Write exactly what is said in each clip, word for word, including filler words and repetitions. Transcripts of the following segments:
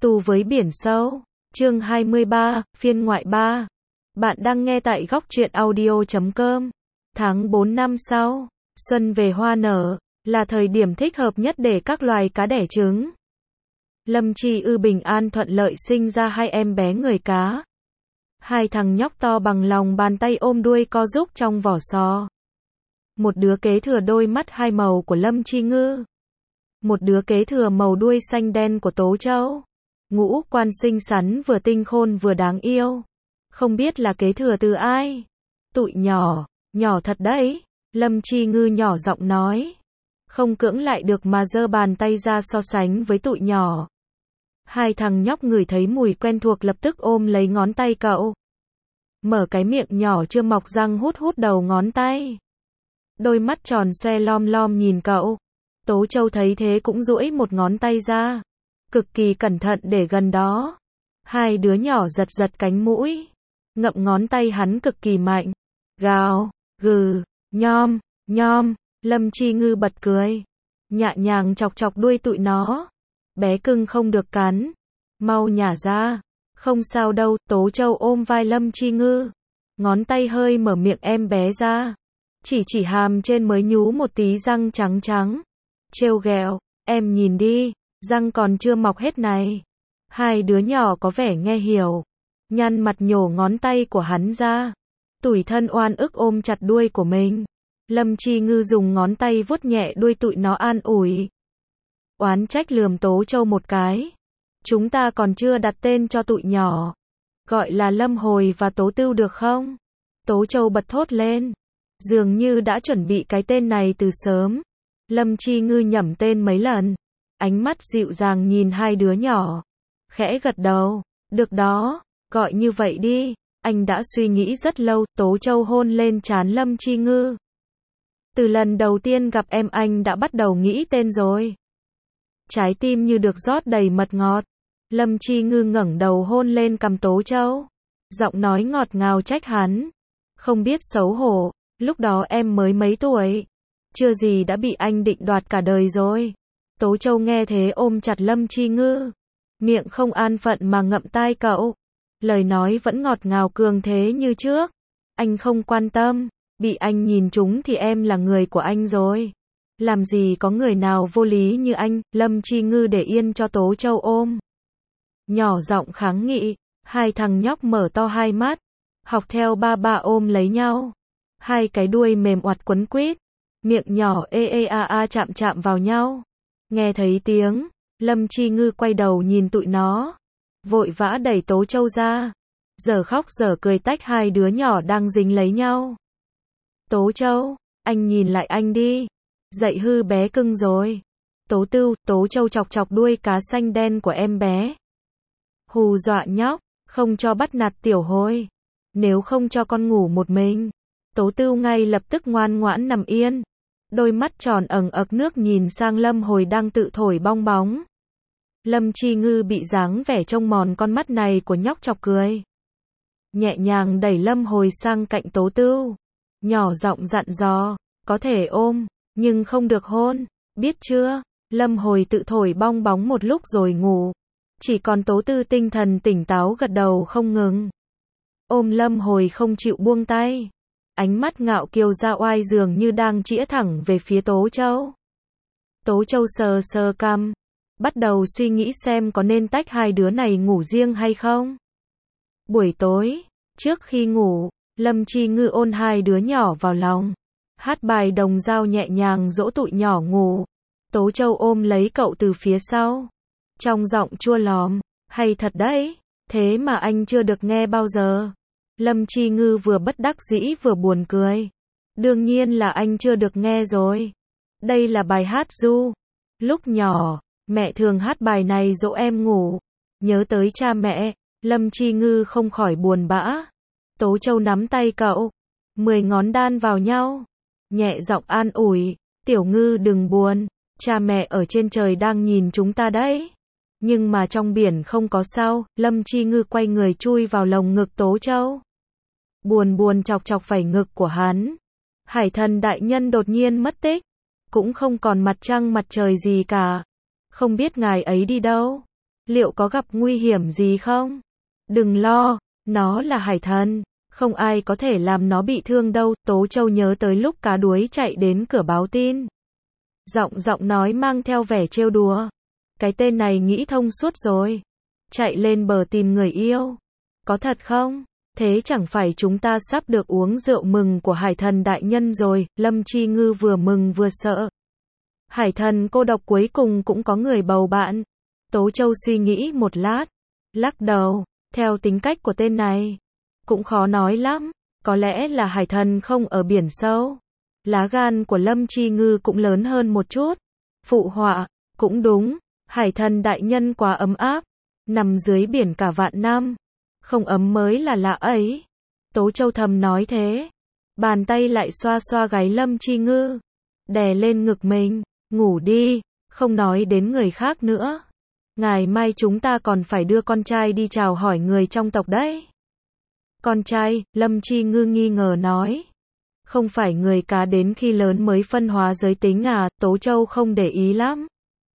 Tu với biển sâu. Chương hai mươi ba, phiên ngoại ba. Bạn đang nghe tại góc truyện audio chấm com. Tháng bốn năm sau, xuân về hoa nở, là thời điểm thích hợp nhất để các loài cá đẻ trứng. Lâm Chi Ư bình an thuận lợi sinh ra hai em bé người cá. Hai thằng nhóc to bằng lòng bàn tay ôm đuôi co rúc trong vỏ sò. Một đứa kế thừa đôi mắt hai màu của Lâm Chi Ngư. Một đứa kế thừa màu đuôi xanh đen của Tố Châu. Ngũ quan xinh xắn vừa tinh khôn vừa đáng yêu. Không biết là kế thừa từ ai? Tụi nhỏ, nhỏ thật đấy. Lâm Chi Ngư nhỏ giọng nói. Không cưỡng lại được mà giơ bàn tay ra so sánh với tụi nhỏ. Hai thằng nhóc ngửi thấy mùi quen thuộc lập tức ôm lấy ngón tay cậu. Mở cái miệng nhỏ chưa mọc răng hút hút đầu ngón tay. Đôi mắt tròn xoe lom lom nhìn cậu. Tố Châu thấy thế cũng duỗi một ngón tay ra. Cực kỳ cẩn thận để gần đó. Hai đứa nhỏ giật giật cánh mũi. Ngậm ngón tay hắn cực kỳ mạnh. Gào, gừ, nhom, nhom. Lâm Chi Ngư bật cười. Nhẹ nhàng chọc chọc đuôi tụi nó. Bé cưng không được cắn. Mau nhả ra. Không sao đâu. Tố Châu ôm vai Lâm Chi Ngư. Ngón tay hơi mở miệng em bé ra. Chỉ chỉ hàm trên mới nhú một tí răng trắng trắng. Trêu ghẹo, em nhìn đi, răng còn chưa mọc hết này. Hai đứa nhỏ có vẻ nghe hiểu. Nhăn mặt nhổ ngón tay của hắn ra. Tủi thân oan ức ôm chặt đuôi của mình. Lâm Chi Ngư dùng ngón tay vuốt nhẹ đuôi tụi nó an ủi. Oán trách lườm Tố Châu một cái. Chúng ta còn chưa đặt tên cho tụi nhỏ. Gọi là Lâm Hồi và Tố Tưu được không? Tố Châu bật thốt lên. Dường như đã chuẩn bị cái tên này từ sớm. Lâm Chi Ngư nhẩm tên mấy lần. Ánh mắt dịu dàng nhìn hai đứa nhỏ. Khẽ gật đầu. Được đó, gọi như vậy đi. Anh đã suy nghĩ rất lâu. Tố Châu hôn lên trán Lâm Chi Ngư. Từ lần đầu tiên gặp em anh đã bắt đầu nghĩ tên rồi. Trái tim như được rót đầy mật ngọt. Lâm Chi Ngư ngẩng đầu hôn lên cằm Tố Châu. Giọng nói ngọt ngào trách hắn. Không biết xấu hổ. Lúc đó em mới mấy tuổi. Chưa gì đã bị anh định đoạt cả đời rồi. Tố Châu nghe thế ôm chặt Lâm Chi Ngư. Miệng không an phận mà ngậm tai cậu. Lời nói vẫn ngọt ngào cường thế như trước. Anh không quan tâm. Bị anh nhìn trúng thì em là người của anh rồi. Làm gì có người nào vô lý như anh. Lâm Chi Ngư để yên cho Tố Châu ôm. Nhỏ giọng kháng nghị. Hai thằng nhóc mở to hai mắt. Học theo ba ba ôm lấy nhau. Hai cái đuôi mềm oặt quấn quýt. Miệng nhỏ ê ê a a chạm chạm vào nhau. Nghe thấy tiếng, Lâm Chi Ngư quay đầu nhìn tụi nó. Vội vã đẩy Tố Châu ra. Giờ khóc giờ cười tách hai đứa nhỏ đang dính lấy nhau. Tố Châu, anh nhìn lại anh đi. Dậy hư bé cưng rồi. Tố Tưu, Tố Châu chọc chọc đuôi cá xanh đen của em bé. Hù dọa nhóc, không cho bắt nạt tiểu Hồi. Nếu không cho con ngủ một mình. Tố Tưu ngay lập tức ngoan ngoãn nằm yên. Đôi mắt tròn ẩn ực nước nhìn sang Lâm Hồi đang tự thổi bong bóng. Lâm Chi Ngư bị dáng vẻ trông mòn con mắt này của nhóc chọc cười. Nhẹ nhàng đẩy Lâm Hồi sang cạnh Tố Tưu. Nhỏ giọng dặn dò, có thể ôm, nhưng không được hôn, biết chưa? Lâm Hồi tự thổi bong bóng một lúc rồi ngủ. Chỉ còn Tố Tưu tinh thần tỉnh táo gật đầu không ngừng. Ôm Lâm Hồi không chịu buông tay. Ánh mắt ngạo kiều ra oai dường như đang chĩa thẳng về phía Tố Châu. Tố Châu sờ sờ cằm. Bắt đầu suy nghĩ xem có nên tách hai đứa này ngủ riêng hay không. Buổi tối, trước khi ngủ, Lâm Chi Ngư ôn hai đứa nhỏ vào lòng. Hát bài đồng dao nhẹ nhàng dỗ tụi nhỏ ngủ. Tố Châu ôm lấy cậu từ phía sau. Trong giọng chua lòm, hay thật đấy, thế mà anh chưa được nghe bao giờ. Lâm Chi Ngư vừa bất đắc dĩ vừa buồn cười. Đương nhiên là anh chưa được nghe rồi. Đây là bài hát ru. Lúc nhỏ, mẹ thường hát bài này dỗ em ngủ. Nhớ tới cha mẹ, Lâm Chi Ngư không khỏi buồn bã. Tố Châu nắm tay cậu. Mười ngón đan vào nhau. Nhẹ giọng an ủi. Tiểu Ngư đừng buồn. Cha mẹ ở trên trời đang nhìn chúng ta đấy. Nhưng mà trong biển không có sao. Lâm Chi Ngư quay người chui vào lồng ngực Tố Châu. Buồn buồn chọc chọc phải ngực của hắn. Hải thần đại nhân đột nhiên mất tích. Cũng không còn mặt trăng mặt trời gì cả. Không biết ngài ấy đi đâu. Liệu có gặp nguy hiểm gì không? Đừng lo, nó là hải thần, không ai có thể làm nó bị thương đâu. Tố Châu nhớ tới lúc cá đuối chạy đến cửa báo tin. Giọng giọng nói mang theo vẻ trêu đùa. Cái tên này nghĩ thông suốt rồi. Chạy lên bờ tìm người yêu. Có thật không? Thế chẳng phải chúng ta sắp được uống rượu mừng của hải thần đại nhân rồi. Lâm Chi Ngư vừa mừng vừa sợ. Hải thần cô độc cuối cùng cũng có người bầu bạn. Tố Châu suy nghĩ một lát. Lắc đầu. Theo tính cách của tên này, cũng khó nói lắm. Có lẽ là hải thần không ở biển sâu. Lá gan của Lâm Chi Ngư cũng lớn hơn một chút. Phụ họa, cũng đúng. Hải thần đại nhân quá ấm áp. Nằm dưới biển cả vạn năm. Không ấm mới là lạ ấy. Tố Châu thầm nói thế. Bàn tay lại xoa xoa gáy Lâm Chi Ngư. Đè lên ngực mình. Ngủ đi, không nói đến người khác nữa. Ngày mai chúng ta còn phải đưa con trai đi chào hỏi người trong tộc đấy. Con trai, Lâm Chi Ngư nghi ngờ nói. Không phải người cá đến khi lớn mới phân hóa giới tính à? Tố Châu không để ý lắm.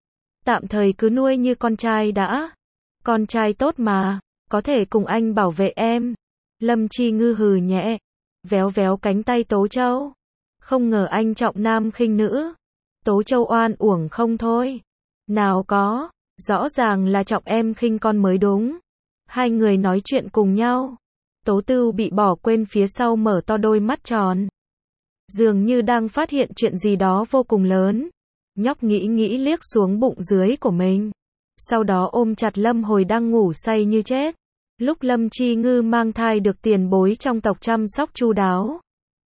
Tạm thời cứ nuôi như con trai đã. Con trai tốt mà, có thể cùng anh bảo vệ em. Lâm Chi Ngư hừ nhẹ, véo véo cánh tay Tố Châu. Không ngờ anh trọng nam khinh nữ. Tố Châu oan uổng không thôi. Nào có, rõ ràng là trọng em khinh con mới đúng. Hai người nói chuyện cùng nhau. Tố Tưu bị bỏ quên phía sau mở to đôi mắt tròn. Dường như đang phát hiện chuyện gì đó vô cùng lớn. Nhóc nghĩ nghĩ liếc xuống bụng dưới của mình. Sau đó ôm chặt Lâm Hồi đang ngủ say như chết. Lúc Lâm Chi Ngư mang thai được tiền bối trong tộc chăm sóc chu đáo.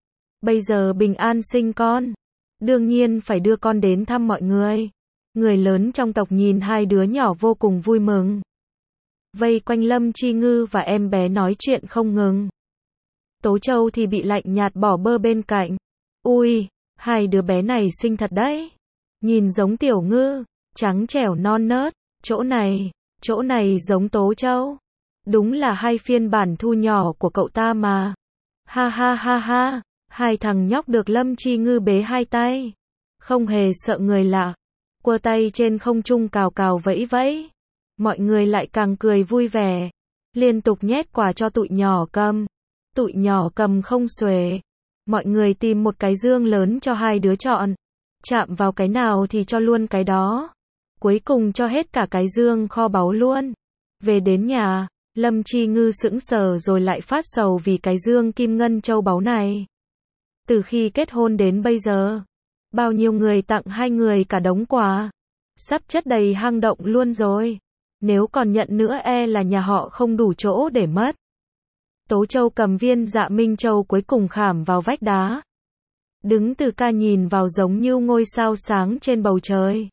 Bây giờ bình an sinh con. Đương nhiên phải đưa con đến thăm mọi người. Người lớn trong tộc nhìn hai đứa nhỏ vô cùng vui mừng. Vây quanh Lâm Chi Ngư và em bé nói chuyện không ngừng. Tố Châu thì bị lạnh nhạt bỏ bơ bên cạnh. Ui, hai đứa bé này xinh thật đấy. Nhìn giống Tiểu Ngư, trắng trẻo non nớt. Chỗ này, chỗ này giống Tố Châu. Đúng là hai phiên bản thu nhỏ của cậu ta mà. Ha ha ha ha, hai thằng nhóc được Lâm Chi Ngư bế hai tay. Không hề sợ người lạ. Quơ tay trên không trung cào cào vẫy vẫy. Mọi người lại càng cười vui vẻ. Liên tục nhét quà cho tụi nhỏ cầm. Tụi nhỏ cầm không xuể. Mọi người tìm một cái dương lớn cho hai đứa chọn. Chạm vào cái nào thì cho luôn cái đó. Cuối cùng cho hết cả cái dương kho báu luôn. Về đến nhà, Lâm Chi Ngư sững sờ rồi lại phát sầu vì cái dương kim ngân châu báu này. Từ khi kết hôn đến bây giờ, bao nhiêu người tặng hai người cả đống quà. Sắp chất đầy hang động luôn rồi. Nếu còn nhận nữa e là nhà họ không đủ chỗ để mất. Tố Châu cầm viên Dạ Minh Châu cuối cùng khảm vào vách đá. Đứng từ ca nhìn vào giống như ngôi sao sáng trên bầu trời.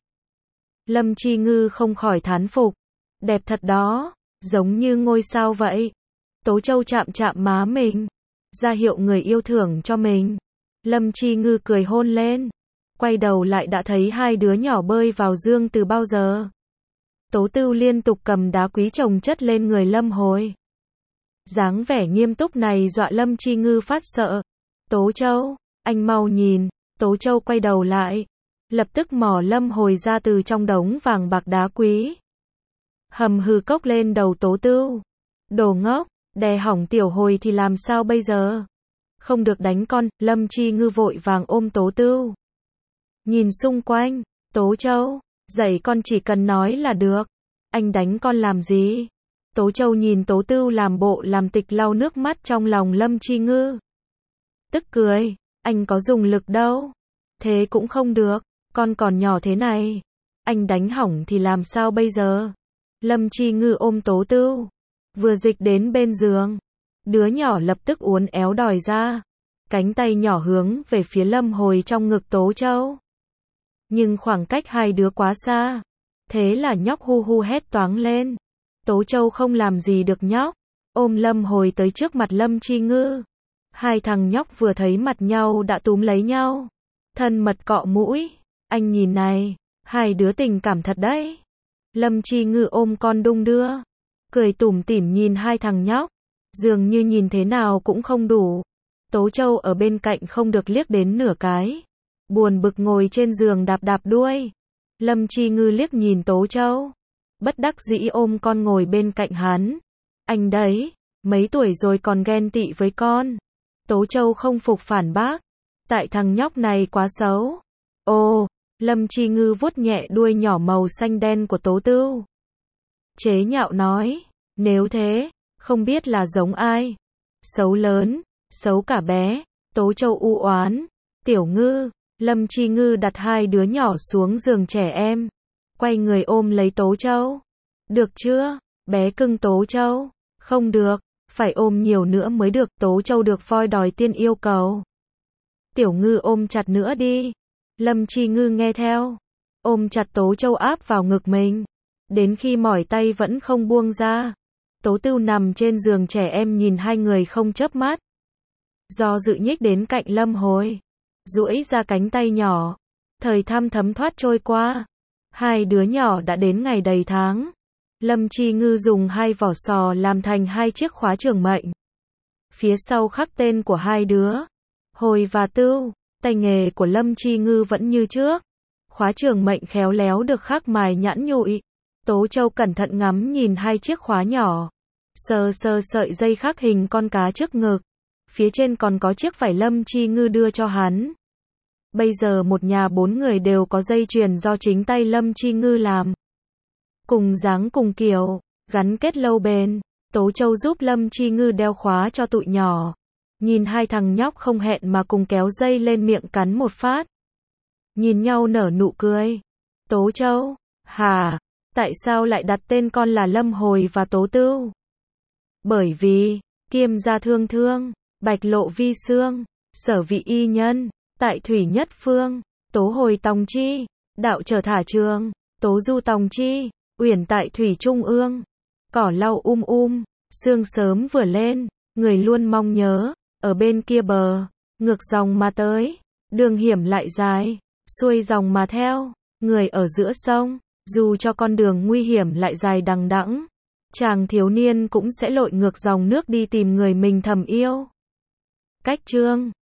Lâm Chi Ngư không khỏi thán phục. Đẹp thật đó, giống như ngôi sao vậy. Tố Châu chạm chạm má mình, ra hiệu người yêu thưởng cho mình. Lâm Chi Ngư cười hôn lên. Quay đầu lại đã thấy hai đứa nhỏ bơi vào dương từ bao giờ. Tố Tưu liên tục cầm đá quý chồng chất lên người Lâm Hồi. Dáng vẻ nghiêm túc này dọa Lâm Chi Ngư phát sợ. Tố Châu, anh mau nhìn. Tố Châu quay đầu lại, lập tức mò Lâm Hồi ra từ trong đống vàng bạc đá quý. Hầm hừ cốc lên đầu Tố Tưu. Đồ ngốc, đè hỏng Tiểu Hồi thì làm sao bây giờ? Không được đánh con. Lâm Chi Ngư vội vàng ôm Tố Tưu. Nhìn xung quanh. Tố Châu, dạy con chỉ cần nói là được. Anh đánh con làm gì? Tố Châu nhìn Tố Tưu làm bộ làm tịch lau nước mắt trong lòng Lâm Chi Ngư. Tức cười, anh có dùng lực đâu. Thế cũng không được, con còn nhỏ thế này. Anh đánh hỏng thì làm sao bây giờ? Lâm Chi Ngư ôm Tố Tưu, vừa dịch đến bên giường. Đứa nhỏ lập tức uốn éo đòi ra. Cánh tay nhỏ hướng về phía Lâm Hồi trong ngực Tố Châu. Nhưng khoảng cách hai đứa quá xa. Thế là nhóc hu hu hét toáng lên. Tố Châu không làm gì được nhóc. Ôm Lâm Hồi tới trước mặt Lâm Chi Ngư. Hai thằng nhóc vừa thấy mặt nhau đã túm lấy nhau. Thân mật cọ mũi. Anh nhìn này, hai đứa tình cảm thật đấy. Lâm Chi Ngư ôm con đung đưa. Cười tủm tỉm nhìn hai thằng nhóc. Dường như nhìn thế nào cũng không đủ. Tố Châu ở bên cạnh không được liếc đến nửa cái. Buồn bực ngồi trên giường đạp đạp đuôi. Lâm Chi Ngư liếc nhìn Tố Châu. bất đắc dĩ ôm con ngồi bên cạnh hắn. Anh đấy, mấy tuổi rồi còn ghen tị với con. Tố Châu không phục phản bác. Tại thằng nhóc này quá xấu. Ồ, Lâm Chi Ngư vuốt nhẹ đuôi nhỏ màu xanh đen của Tố Tưu. Chế nhạo nói, nếu thế, không biết là giống ai. Xấu lớn, xấu cả bé. Tố Châu u oán. Tiểu Ngư, Lâm Chi Ngư đặt hai đứa nhỏ xuống giường trẻ em. Quay người ôm lấy Tố Châu. Được chưa, bé cưng Tố Châu? Không được, phải ôm nhiều nữa mới được. Tố Châu được voi đòi tiên yêu cầu. Tiểu Ngư ôm chặt nữa đi. Lâm Chi Ngư nghe theo. Ôm chặt Tố Châu áp vào ngực mình. Đến khi mỏi tay vẫn không buông ra. Tố Tưu nằm trên giường trẻ em nhìn hai người không chớp mắt. Do dự nhích đến cạnh Lâm Hồi. Duỗi ra cánh tay nhỏ. Thời thăm thấm thoát trôi qua. Hai đứa nhỏ đã đến ngày đầy tháng. Lâm Chi Ngư dùng hai vỏ sò làm thành hai chiếc khóa trường mệnh. Phía sau khắc tên của hai đứa. Hồi và Tưu. Tay nghề của Lâm Chi Ngư vẫn như trước. Khóa trường mệnh khéo léo được khắc mài nhẵn nhụi. Tố Châu cẩn thận ngắm nhìn hai chiếc khóa nhỏ. Sờ sờ sợi dây khắc hình con cá trước ngực. Phía trên còn có chiếc vải Lâm Chi Ngư đưa cho hắn. Bây giờ một nhà bốn người đều có dây chuyền do chính tay Lâm Chi Ngư làm. Cùng dáng cùng kiểu, gắn kết lâu bền. Tố Châu giúp Lâm Chi Ngư đeo khóa cho tụi nhỏ. Nhìn hai thằng nhóc không hẹn mà cùng kéo dây lên miệng cắn một phát. Nhìn nhau nở nụ cười. Tố Châu, hả? Tại sao lại đặt tên con là Lâm Hồi và Tố Tưu? Bởi vì, Kiêm gia thương thương, Bạch lộ vi xương, Sở vị y nhân, Tại thủy nhất phương, Tố Hồi tòng chi, Đạo trở thả trường, Tố Du tòng chi, Uyển tại thủy trung ương. Cỏ lau um um, sương sớm vừa lên, người luôn mong nhớ, ở bên kia bờ, ngược dòng mà tới, đường hiểm lại dài, xuôi dòng mà theo, người ở giữa sông, dù cho con đường nguy hiểm lại dài đằng đẵng, chàng thiếu niên cũng sẽ lội ngược dòng nước đi tìm người mình thầm yêu. Cách chương